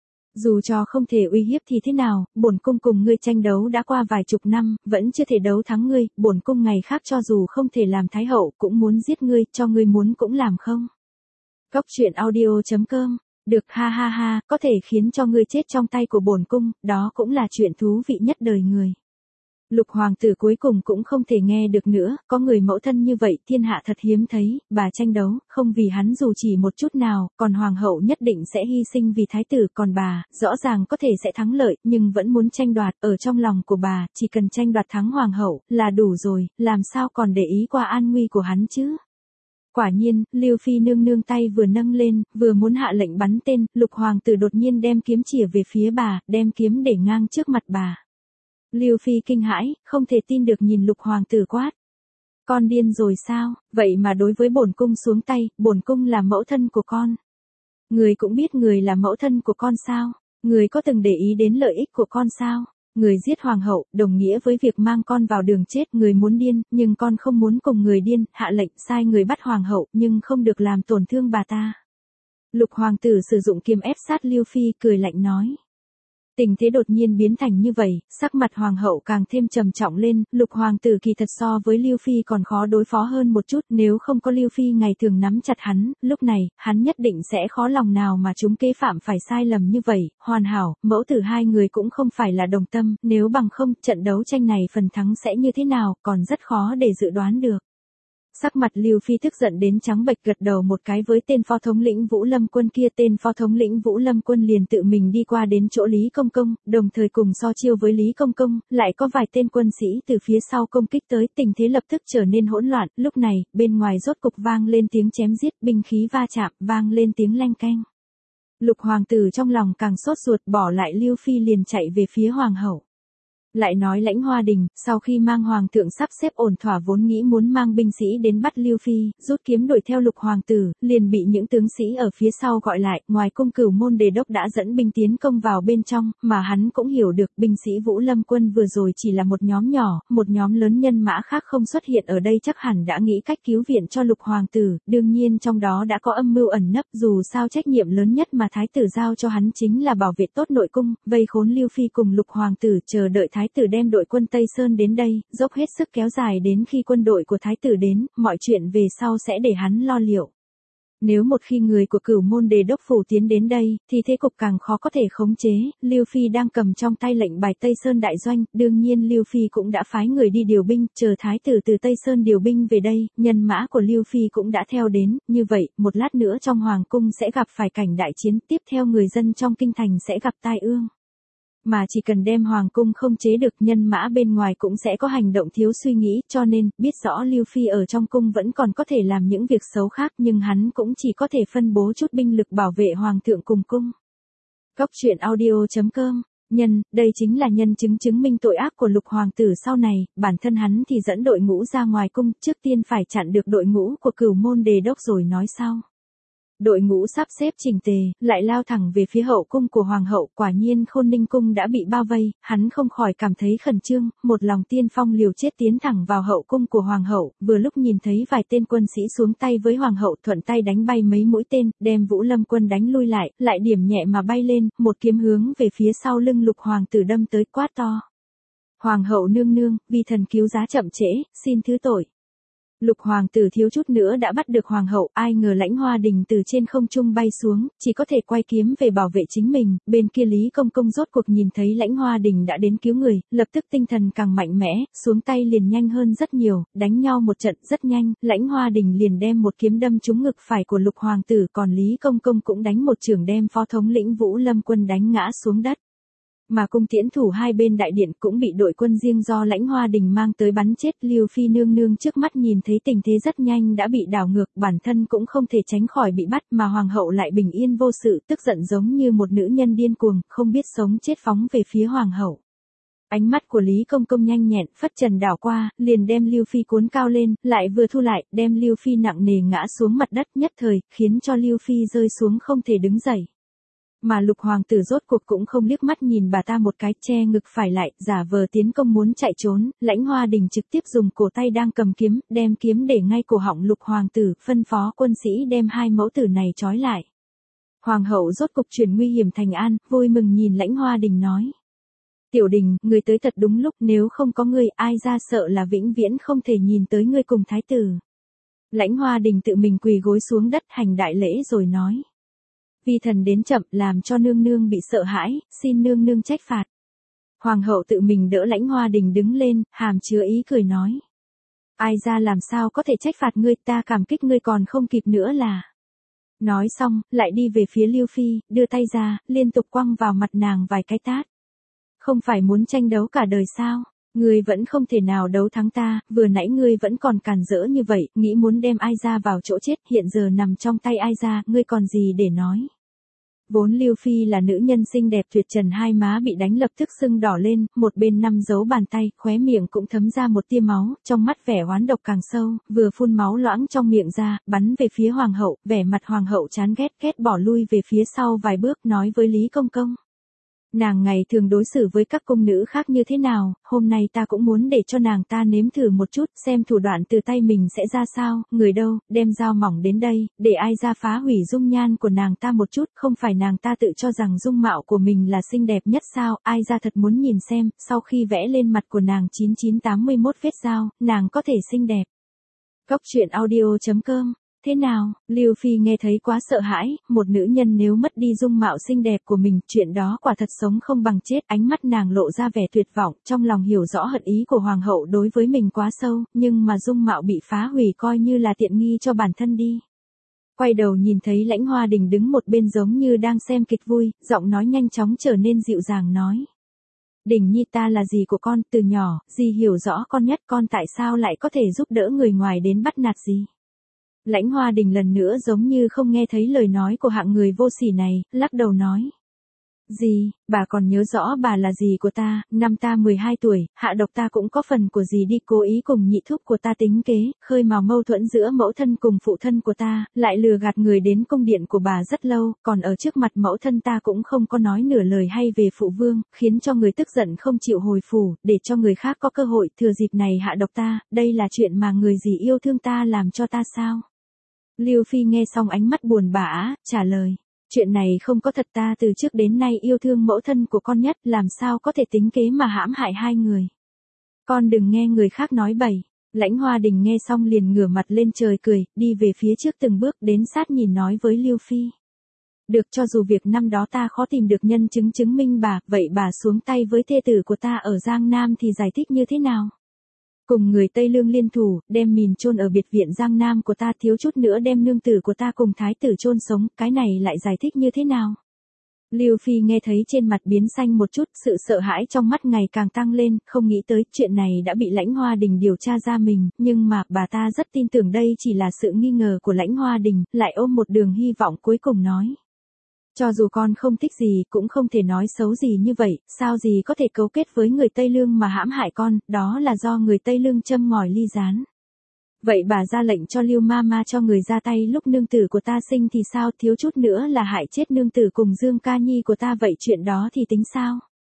Dù cho không thể uy hiếp thì thế nào, bổn cung cùng ngươi tranh đấu đã qua vài chục năm, vẫn chưa thể đấu thắng ngươi, bổn cung ngày khác cho dù không thể làm thái hậu cũng muốn giết ngươi, cho ngươi muốn cũng làm không. Góc truyện audio chấm com, được ha ha ha, có thể khiến cho ngươi chết trong tay của bổn cung, đó cũng là chuyện thú vị nhất đời người. Lục hoàng tử cuối cùng cũng không thể nghe được nữa, có người mẫu thân như vậy thiên hạ thật hiếm thấy, bà tranh đấu, không vì hắn dù chỉ một chút nào, còn hoàng hậu nhất định sẽ hy sinh vì thái tử, còn bà, rõ ràng có thể sẽ thắng lợi, nhưng vẫn muốn tranh đoạt, ở trong lòng của bà, chỉ cần tranh đoạt thắng hoàng hậu, là đủ rồi, làm sao còn để ý qua an nguy của hắn chứ. Quả nhiên, Lưu Phi nương nương tay vừa nâng lên, vừa muốn hạ lệnh bắn tên, lục hoàng tử đột nhiên đem kiếm chĩa về phía bà, đem kiếm để ngang trước mặt bà. Lưu Phi kinh hãi, không thể tin được nhìn lục hoàng tử quát. Con điên rồi sao, vậy mà đối với bổn cung xuống tay, bổn cung là mẫu thân của con. Người cũng biết người là mẫu thân của con sao, người có từng để ý đến lợi ích của con sao. Người giết hoàng hậu, đồng nghĩa với việc mang con vào đường chết, người muốn điên, nhưng con không muốn cùng người điên, hạ lệnh sai người bắt hoàng hậu, nhưng không được làm tổn thương bà ta. Lục hoàng tử sử dụng kiếm ép sát Lưu Phi, cười lạnh nói. Tình thế đột nhiên biến thành như vậy, sắc mặt hoàng hậu càng thêm trầm trọng lên, lục hoàng tử kỳ thật so với Lưu Phi còn khó đối phó hơn một chút, nếu không có Lưu Phi ngày thường nắm chặt hắn, lúc này, hắn nhất định sẽ khó lòng nào mà chúng kế phạm phải sai lầm như vậy, hoàn hảo, mẫu tử hai người cũng không phải là đồng tâm, nếu bằng không, trận đấu tranh này phần thắng sẽ như thế nào, còn rất khó để dự đoán được. Sắc mặt Lưu Phi tức giận đến trắng bệch, gật đầu một cái với tên phó thống lĩnh Vũ Lâm Quân kia, tên phó thống lĩnh Vũ Lâm Quân liền tự mình đi qua đến chỗ Lý Công Công, đồng thời cùng so chiêu với Lý Công Công, lại có vài tên quân sĩ từ phía sau công kích tới, tình thế lập tức trở nên hỗn loạn, lúc này, bên ngoài rốt cục vang lên tiếng chém giết, binh khí va chạm, vang lên tiếng leng keng. Lục hoàng tử trong lòng càng sốt ruột, bỏ lại Lưu Phi liền chạy về phía hoàng hậu. Lại nói Lãnh Hoa Đình, sau khi mang hoàng thượng sắp xếp ổn thỏa vốn nghĩ muốn mang binh sĩ đến bắt Lưu Phi, rút kiếm đuổi theo lục hoàng tử, liền bị những tướng sĩ ở phía sau gọi lại, ngoài cung Cửu Môn Đề Đốc đã dẫn binh tiến công vào bên trong, mà hắn cũng hiểu được binh sĩ Vũ Lâm Quân vừa rồi chỉ là một nhóm nhỏ, một nhóm lớn nhân mã khác không xuất hiện ở đây chắc hẳn đã nghĩ cách cứu viện cho lục hoàng tử, đương nhiên trong đó đã có âm mưu ẩn nấp, dù sao trách nhiệm lớn nhất mà thái tử giao cho hắn chính là bảo vệ tốt nội cung, vây khốn Lưu Phi cùng lục hoàng tử, chờ đợi thái tử đem đội quân Tây Sơn đến đây, dốc hết sức kéo dài đến khi quân đội của thái tử đến, mọi chuyện về sau sẽ để hắn lo liệu. Nếu một khi người của Cửu Môn Đề Đốc phủ tiến đến đây, thì thế cục càng khó có thể khống chế, Lưu Phi đang cầm trong tay lệnh bài Tây Sơn đại doanh, đương nhiên Lưu Phi cũng đã phái người đi điều binh, chờ thái tử từ Tây Sơn điều binh về đây, nhân mã của Lưu Phi cũng đã theo đến, như vậy, một lát nữa trong hoàng cung sẽ gặp phải cảnh đại chiến, tiếp theo người dân trong kinh thành sẽ gặp tai ương. Mà chỉ cần đem hoàng cung không chế được, nhân mã bên ngoài cũng sẽ có hành động thiếu suy nghĩ, cho nên, biết rõ Lưu Phi ở trong cung vẫn còn có thể làm những việc xấu khác, nhưng hắn cũng chỉ có thể phân bố chút binh lực bảo vệ hoàng thượng cùng cung. Góc truyện audio chấm com Nhân, đây chính là nhân chứng chứng minh tội ác của lục hoàng tử sau này, bản thân hắn thì dẫn đội ngũ ra ngoài cung, trước tiên phải chặn được đội ngũ của Cửu Môn Đề Đốc rồi nói sau. Đội ngũ sắp xếp chỉnh tề, lại lao thẳng về phía hậu cung của hoàng hậu, quả nhiên Khôn Ninh cung đã bị bao vây, hắn không khỏi cảm thấy khẩn trương, một lòng tiên phong liều chết tiến thẳng vào hậu cung của hoàng hậu, vừa lúc nhìn thấy vài tên quân sĩ xuống tay với hoàng hậu, thuận tay đánh bay mấy mũi tên, đem Vũ Lâm quân đánh lui lại, lại điểm nhẹ mà bay lên, một kiếm hướng về phía sau lưng lục hoàng tử đâm tới, quát to. Hoàng hậu nương nương, vì thần cứu giá chậm trễ, xin thứ tội. Lục hoàng tử thiếu chút nữa đã bắt được hoàng hậu, ai ngờ Lãnh Hoa Đình từ trên không trung bay xuống, chỉ có thể quay kiếm về bảo vệ chính mình, bên kia Lý Công Công rốt cuộc nhìn thấy Lãnh Hoa Đình đã đến cứu người, lập tức tinh thần càng mạnh mẽ, xuống tay liền nhanh hơn rất nhiều, đánh nhau một trận rất nhanh, Lãnh Hoa Đình liền đem một kiếm đâm trúng ngực phải của lục hoàng tử, còn Lý Công Công cũng đánh một chưởng đem phó thống lĩnh Vũ Lâm quân đánh ngã xuống đất. Mà cung tiễn thủ hai bên đại điện cũng bị đội quân riêng do Lãnh Hoa Đình mang tới bắn chết. Lưu Phi nương nương trước mắt nhìn thấy tình thế rất nhanh đã bị đảo ngược, bản thân cũng không thể tránh khỏi bị bắt, mà hoàng hậu lại bình yên vô sự, tức giận giống như một nữ nhân điên cuồng, không biết sống chết phóng về phía hoàng hậu. Ánh mắt của Lý Công Công nhanh nhẹn, phất trần đảo qua, liền đem Lưu Phi cuốn cao lên, lại vừa thu lại, đem Lưu Phi nặng nề ngã xuống mặt đất, nhất thời khiến cho Lưu Phi rơi xuống không thể đứng dậy. Mà lục hoàng tử rốt cuộc cũng không liếc mắt nhìn bà ta một cái, che ngực phải lại, giả vờ tiến công muốn chạy trốn, Lãnh Hoa Đình trực tiếp dùng cổ tay đang cầm kiếm, đem kiếm để ngay cổ họng lục hoàng tử, phân phó quân sĩ đem hai mẫu tử này trói lại. Hoàng hậu rốt cục chuyển nguy hiểm thành an, vui mừng nhìn Lãnh Hoa Đình nói. Tiểu Đình, người tới thật đúng lúc, nếu không có ngươi, ai ra sợ là vĩnh viễn không thể nhìn tới ngươi cùng thái tử. Lãnh Hoa Đình tự mình quỳ gối xuống đất hành đại lễ rồi nói. Vì thần đến chậm làm cho nương nương bị sợ hãi, xin nương nương trách phạt. Hoàng hậu tự mình đỡ Lãnh Hoa Đình đứng lên, hàm chứa ý cười nói. Ai ra làm sao có thể trách phạt ngươi, ta cảm kích ngươi còn không kịp nữa là. Nói xong, lại đi về phía Lưu Phi, đưa tay ra, liên tục quăng vào mặt nàng vài cái tát. Không phải muốn tranh đấu cả đời sao? Ngươi vẫn không thể nào đấu thắng ta, vừa nãy ngươi vẫn còn càn rỡ như vậy, nghĩ muốn đem ai ra vào chỗ chết, hiện giờ nằm trong tay ai ra, ngươi còn gì để nói. Vốn Lưu Phi là nữ nhân xinh đẹp tuyệt trần, hai má bị đánh lập tức sưng đỏ lên, một bên năm dấu bàn tay, khóe miệng cũng thấm ra một tia máu, trong mắt vẻ oán độc càng sâu, vừa phun máu loãng trong miệng ra, bắn về phía hoàng hậu, vẻ mặt hoàng hậu chán ghét ghét bỏ lui về phía sau vài bước, nói với Lý Công Công. Nàng ngày thường đối xử với các cung nữ khác như thế nào, hôm nay ta cũng muốn để cho nàng ta nếm thử một chút, xem thủ đoạn từ tay mình sẽ ra sao, người đâu, đem dao mỏng đến đây, để ai ra phá hủy dung nhan của nàng ta một chút, không phải nàng ta tự cho rằng dung mạo của mình là xinh đẹp nhất sao, ai ra thật muốn nhìn xem, sau khi vẽ lên mặt của nàng chín chín tám mươi mốt vết dao, nàng có thể xinh đẹp. Cốc truyện audio chấm com. Thế nào, Lưu Phi nghe thấy quá sợ hãi, một nữ nhân nếu mất đi dung mạo xinh đẹp của mình, chuyện đó quả thật sống không bằng chết, ánh mắt nàng lộ ra vẻ tuyệt vọng, trong lòng hiểu rõ hận ý của hoàng hậu đối với mình quá sâu, nhưng mà dung mạo bị phá hủy coi như là tiện nghi cho bản thân đi. Quay đầu nhìn thấy Lãnh Hoa Đình đứng một bên giống như đang xem kịch vui, giọng nói nhanh chóng trở nên dịu dàng nói. Đình nhi ta là gì của con, từ nhỏ, dì hiểu rõ con nhất, con tại sao lại có thể giúp đỡ người ngoài đến bắt nạt dì. Lãnh Hoa Đình lần nữa giống như không nghe thấy lời nói của hạng người vô sỉ này, lắc đầu nói. Dì, bà còn nhớ rõ bà là dì của ta, năm ta mười hai tuổi, hạ độc ta cũng có phần của dì đi, cố ý cùng nhị thúc của ta tính kế, khơi mào mâu thuẫn giữa mẫu thân cùng phụ thân của ta, lại lừa gạt người đến cung điện của bà rất lâu, còn ở trước mặt mẫu thân ta cũng không có nói nửa lời hay về phụ vương, khiến cho người tức giận không chịu hồi phủ, để cho người khác có cơ hội thừa dịp này hạ độc ta, đây là chuyện mà người dì yêu thương ta làm cho ta sao? Lưu Phi nghe xong ánh mắt buồn bã, trả lời. Chuyện này không có thật, ta từ trước đến nay yêu thương mẫu thân của con nhất, làm sao có thể tính kế mà hãm hại hai người. Con đừng nghe người khác nói bậy. Lãnh Hoa Đình nghe xong liền ngửa mặt lên trời cười, đi về phía trước từng bước đến sát nhìn nói với Lưu Phi. Được, cho dù việc năm đó ta khó tìm được nhân chứng chứng minh bà, vậy bà xuống tay với thê tử của ta ở Giang Nam thì giải thích như thế nào? Cùng người Tây Lương liên thủ, đem mìn chôn ở biệt viện Giang Nam của ta, thiếu chút nữa đem nương tử của ta cùng thái tử chôn sống, cái này lại giải thích như thế nào? Lưu Phi nghe thấy trên mặt biến xanh một chút, sự sợ hãi trong mắt ngày càng tăng lên, không nghĩ tới chuyện này đã bị Lãnh Hoa Đình điều tra ra mình, nhưng mà bà ta rất tin tưởng đây chỉ là sự nghi ngờ của Lãnh Hoa Đình, lại ôm một đường hy vọng cuối cùng nói. Cho dù con không thích gì cũng không thể nói xấu gì như vậy, sao gì có thể cấu kết với người Tây Lương mà hãm hại con, đó là do người Tây Lương châm ngòi ly gián. Vậy bà ra lệnh cho Lưu Mama cho người ra tay lúc nương tử của ta sinh thì sao, thiếu chút nữa là hại chết nương tử cùng Dương Ca Nhi của ta, vậy chuyện đó thì tính sao?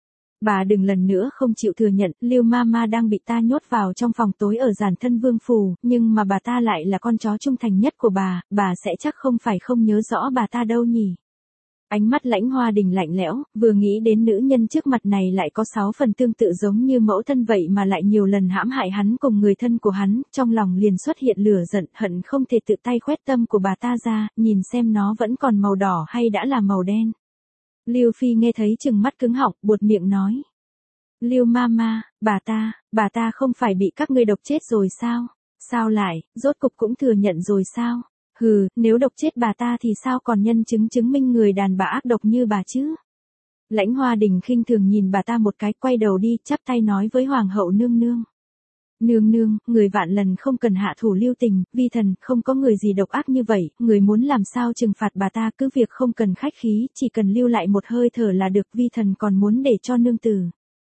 Bà đừng lần nữa không chịu thừa nhận, Lưu Mama đang bị ta nhốt vào trong phòng tối ở Giản Thân Vương phủ, nhưng mà bà ta lại là con chó trung thành nhất của bà, bà sẽ chắc không phải không nhớ rõ bà ta đâu nhỉ? Ánh mắt Lãnh Hoa Đình lạnh lẽo, vừa nghĩ đến nữ nhân trước mặt này lại có sáu phần tương tự giống như mẫu thân vậy mà lại nhiều lần hãm hại hắn cùng người thân của hắn, trong lòng liền xuất hiện lửa giận, hận không thể tự tay khoét tâm của bà ta ra, nhìn xem nó vẫn còn màu đỏ hay đã là màu đen. Lưu Phi nghe thấy trừng mắt cứng họng, buột miệng nói. Lưu Mama, bà ta, bà ta không phải bị các ngươi độc chết rồi sao? Sao lại, rốt cục cũng thừa nhận rồi sao? Hừ, nếu độc chết bà ta thì sao còn nhân chứng chứng minh người đàn bà ác độc như bà chứ? Lãnh Hoa Đình khinh thường nhìn bà ta một cái, quay đầu đi, chắp tay nói với Hoàng hậu nương nương. Nương nương, người vạn lần không cần hạ thủ lưu tình, vi thần, không có người gì độc ác như vậy, người muốn làm sao trừng phạt bà ta cứ việc không cần khách khí, chỉ cần lưu lại một hơi thở là được, vi thần còn muốn để cho nương tử.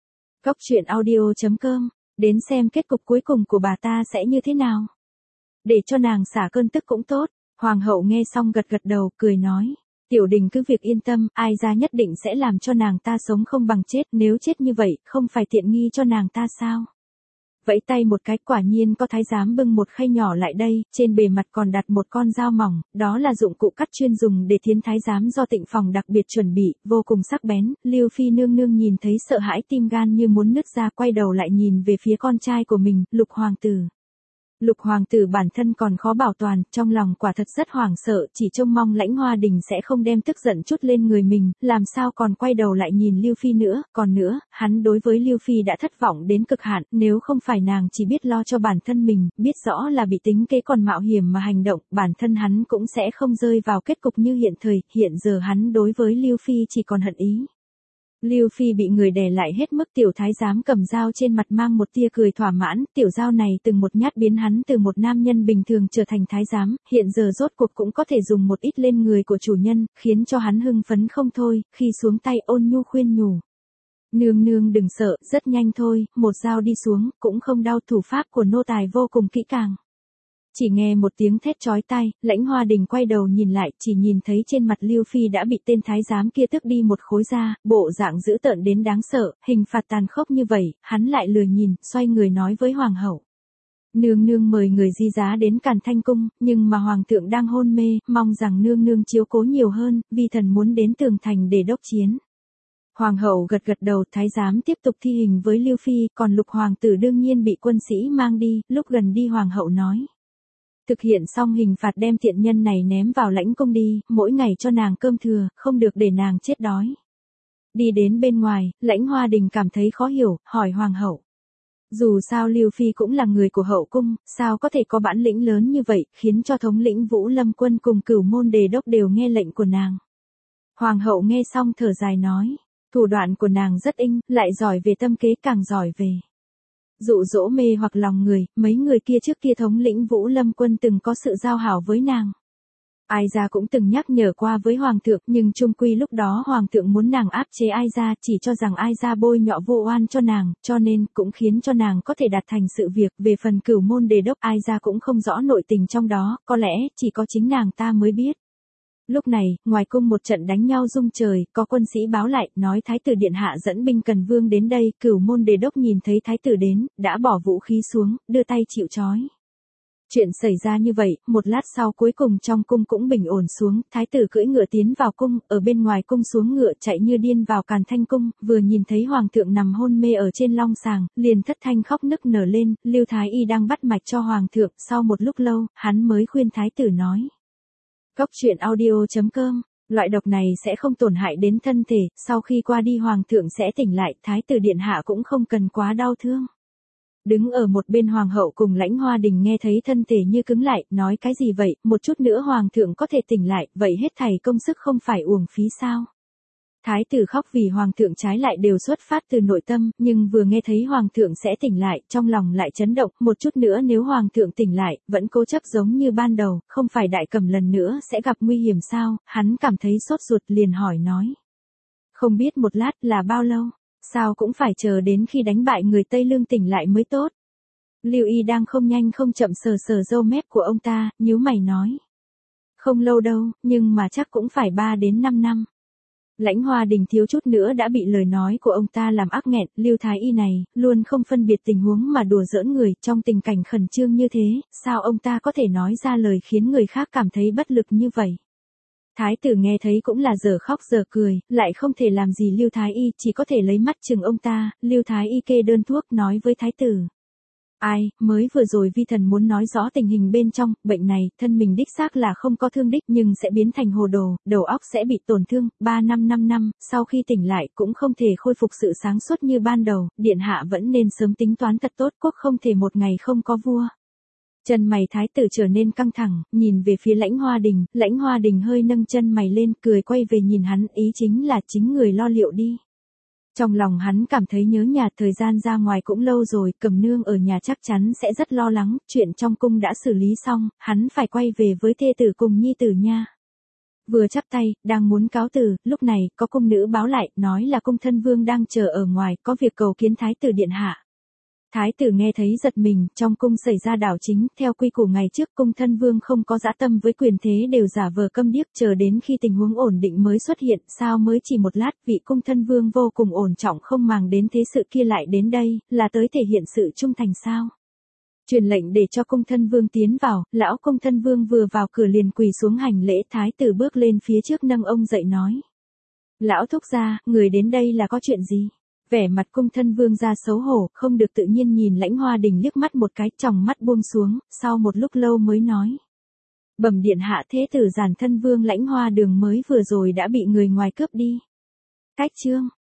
Cốc truyện audio chấm com, đến xem kết cục cuối cùng của bà ta sẽ như thế nào. Để cho nàng xả cơn tức cũng tốt. Hoàng hậu nghe xong gật gật đầu, cười nói. Tiểu Đình cứ việc yên tâm, ai ra nhất định sẽ làm cho nàng ta sống không bằng chết, nếu chết như vậy, không phải tiện nghi cho nàng ta sao? Vẫy tay một cái, quả nhiên có thái giám bưng một khay nhỏ lại đây, trên bề mặt còn đặt một con dao mỏng, đó là dụng cụ cắt chuyên dùng để thiến thái giám do Tịnh Phòng đặc biệt chuẩn bị, vô cùng sắc bén. Lưu Phi nương nương nhìn thấy sợ hãi tim gan như muốn nứt ra, quay đầu lại nhìn về phía con trai của mình, Lục hoàng tử. Lục hoàng tử bản thân còn khó bảo toàn, trong lòng quả thật rất hoảng sợ, chỉ trông mong Lãnh Hoa Đình sẽ không đem tức giận chút lên người mình, làm sao còn quay đầu lại nhìn Lưu Phi nữa, còn nữa, hắn đối với Lưu Phi đã thất vọng đến cực hạn, nếu không phải nàng chỉ biết lo cho bản thân mình, biết rõ là bị tính kế còn mạo hiểm mà hành động, bản thân hắn cũng sẽ không rơi vào kết cục như hiện thời, hiện giờ hắn đối với Lưu Phi chỉ còn hận ý. Lưu Phi bị người đè lại hết mức, tiểu thái giám cầm dao trên mặt mang một tia cười thỏa mãn, tiểu dao này từng một nhát biến hắn từ một nam nhân bình thường trở thành thái giám, hiện giờ rốt cuộc cũng có thể dùng một ít lên người của chủ nhân, khiến cho hắn hưng phấn không thôi, khi xuống tay ôn nhu khuyên nhủ. Nương nương đừng sợ, rất nhanh thôi, một dao đi xuống, cũng không đau, thủ pháp của nô tài vô cùng kỹ càng. Chỉ nghe một tiếng thét chói tai, Lãnh Hoa Đình quay đầu nhìn lại, chỉ nhìn thấy trên mặt Lưu Phi đã bị tên thái giám kia tức đi một khối da, bộ dạng dữ tợn đến đáng sợ, hình phạt tàn khốc như vậy, hắn lại lười nhìn, xoay người nói với Hoàng hậu. Nương nương mời người di giá đến Càn Thanh Cung, nhưng mà Hoàng thượng đang hôn mê, mong rằng nương nương chiếu cố nhiều hơn, vi thần muốn đến tường thành để đốc chiến. Hoàng hậu gật gật đầu, thái giám tiếp tục thi hình với Lưu Phi, còn Lục hoàng tử đương nhiên bị quân sĩ mang đi, lúc gần đi Hoàng hậu nói. Thực hiện xong hình phạt đem tiện nhân này ném vào lãnh cung đi, mỗi ngày cho nàng cơm thừa, không được để nàng chết đói. Đi đến bên ngoài, Lãnh Hoa Đình cảm thấy khó hiểu, hỏi Hoàng hậu. Dù sao Lưu Phi cũng là người của hậu cung, sao có thể có bản lĩnh lớn như vậy, khiến cho thống lĩnh Vũ Lâm Quân cùng Cửu Môn Đề Đốc đều nghe lệnh của nàng. Hoàng hậu nghe xong thở dài nói, thủ đoạn của nàng rất inh, lại giỏi về tâm kế, càng giỏi về dụ dỗ mê hoặc lòng người, mấy người kia trước kia thống lĩnh Vũ Lâm Quân từng có sự giao hảo với nàng. Ai ra cũng từng nhắc nhở qua với Hoàng thượng, nhưng chung quy lúc đó Hoàng thượng muốn nàng áp chế Ai ra, chỉ cho rằng Ai ra bôi nhọ vô oan cho nàng, cho nên cũng khiến cho nàng có thể đạt thành sự việc. Về phần Cửu Môn Đề Đốc, Ai ra cũng không rõ nội tình trong đó, có lẽ chỉ có chính nàng ta mới biết. Lúc này, ngoài cung một trận đánh nhau rung trời, có quân sĩ báo lại, nói Thái tử Điện Hạ dẫn binh Cần Vương đến đây, Cửu Môn Đề Đốc nhìn thấy Thái tử đến, đã bỏ vũ khí xuống, đưa tay chịu trói. Chuyện xảy ra như vậy, một lát sau cuối cùng trong cung cũng bình ổn xuống, Thái tử cưỡi ngựa tiến vào cung, ở bên ngoài cung xuống ngựa chạy như điên vào Càn Thanh Cung, vừa nhìn thấy Hoàng thượng nằm hôn mê ở trên long sàng, liền thất thanh khóc nức nở lên, Lưu Thái Y đang bắt mạch cho Hoàng thượng, sau một lúc lâu, hắn mới khuyên Thái tử nói. Cốc truyện audio chấm com, loại độc này sẽ không tổn hại đến thân thể, sau khi qua đi Hoàng thượng sẽ tỉnh lại, Thái tử Điện Hạ cũng không cần quá đau thương. Đứng ở một bên Hoàng hậu cùng Lãnh Hoa Đình nghe thấy thân thể như cứng lại, nói cái gì vậy, một chút nữa Hoàng thượng có thể tỉnh lại, vậy hết thảy công sức không phải uổng phí sao? Thái tử khóc vì hoàng thượng trái lại đều xuất phát từ nội tâm, nhưng vừa nghe thấy hoàng thượng sẽ tỉnh lại, trong lòng lại chấn động, một chút nữa nếu hoàng thượng tỉnh lại, vẫn cố chấp giống như ban đầu, không phải đại cẩm lần nữa sẽ gặp nguy hiểm sao, hắn cảm thấy sốt ruột liền hỏi nói. Không biết một lát là bao lâu, sao cũng phải chờ đến khi đánh bại người Tây Lương tỉnh lại mới tốt. Lưu Y đang không nhanh không chậm sờ sờ râu mép của ông ta, nhíu mày nói. Không lâu đâu, nhưng mà chắc cũng phải ba đến năm năm. Lãnh Hoa Đình thiếu chút nữa đã bị lời nói của ông ta làm ác nghẹn, Lưu Thái Y này, luôn không phân biệt tình huống mà đùa giỡn người, trong tình cảnh khẩn trương như thế, sao ông ta có thể nói ra lời khiến người khác cảm thấy bất lực như vậy. Thái tử nghe thấy cũng là giờ khóc giờ cười, lại không thể làm gì Lưu Thái Y, chỉ có thể lấy mắt chừng ông ta, Lưu Thái Y kê đơn thuốc nói với Thái tử. Ai, mới vừa rồi vi thần muốn nói rõ tình hình bên trong, bệnh này, thân mình đích xác là không có thương đích nhưng sẽ biến thành hồ đồ, đầu óc sẽ bị tổn thương, ba năm năm năm, sau khi tỉnh lại cũng không thể khôi phục sự sáng suốt như ban đầu, điện hạ vẫn nên sớm tính toán thật tốt, quốc không thể một ngày không có vua. Chân mày thái tử trở nên căng thẳng, nhìn về phía Lãnh Hoa Đình, Lãnh Hoa Đình hơi nâng chân mày lên, cười quay về nhìn hắn, ý chính là chính người lo liệu đi. Trong lòng hắn cảm thấy nhớ nhà, thời gian ra ngoài cũng lâu rồi, Cẩm Nương ở nhà chắc chắn sẽ rất lo lắng, chuyện trong cung đã xử lý xong, hắn phải quay về với thê tử cùng nhi tử nha. Vừa chắp tay, đang muốn cáo từ, lúc này, có cung nữ báo lại, nói là cung thân vương đang chờ ở ngoài, có việc cầu kiến thái tử điện hạ. Thái tử nghe thấy giật mình, trong cung xảy ra đảo chính, theo quy củ ngày trước cung thân vương không có dã tâm với quyền thế đều giả vờ câm điếc chờ đến khi tình huống ổn định mới xuất hiện, sao mới chỉ một lát vị cung thân vương vô cùng ổn trọng không màng đến thế sự kia lại đến đây, là tới thể hiện sự trung thành sao. Truyền lệnh để cho cung thân vương tiến vào, lão cung thân vương vừa vào cửa liền quỳ xuống hành lễ, thái tử bước lên phía trước nâng ông dậy nói. Lão thúc gia, người đến đây là có chuyện gì? Vẻ mặt cung thân vương ra xấu hổ, không được tự nhiên nhìn Lãnh Hoa Đình liếc mắt một cái, tròng mắt buông xuống, sau một lúc lâu mới nói. Bẩm điện hạ, thế tử giản thân vương Lãnh Hoa Đường mới vừa rồi đã bị người ngoài cướp đi. Cách chương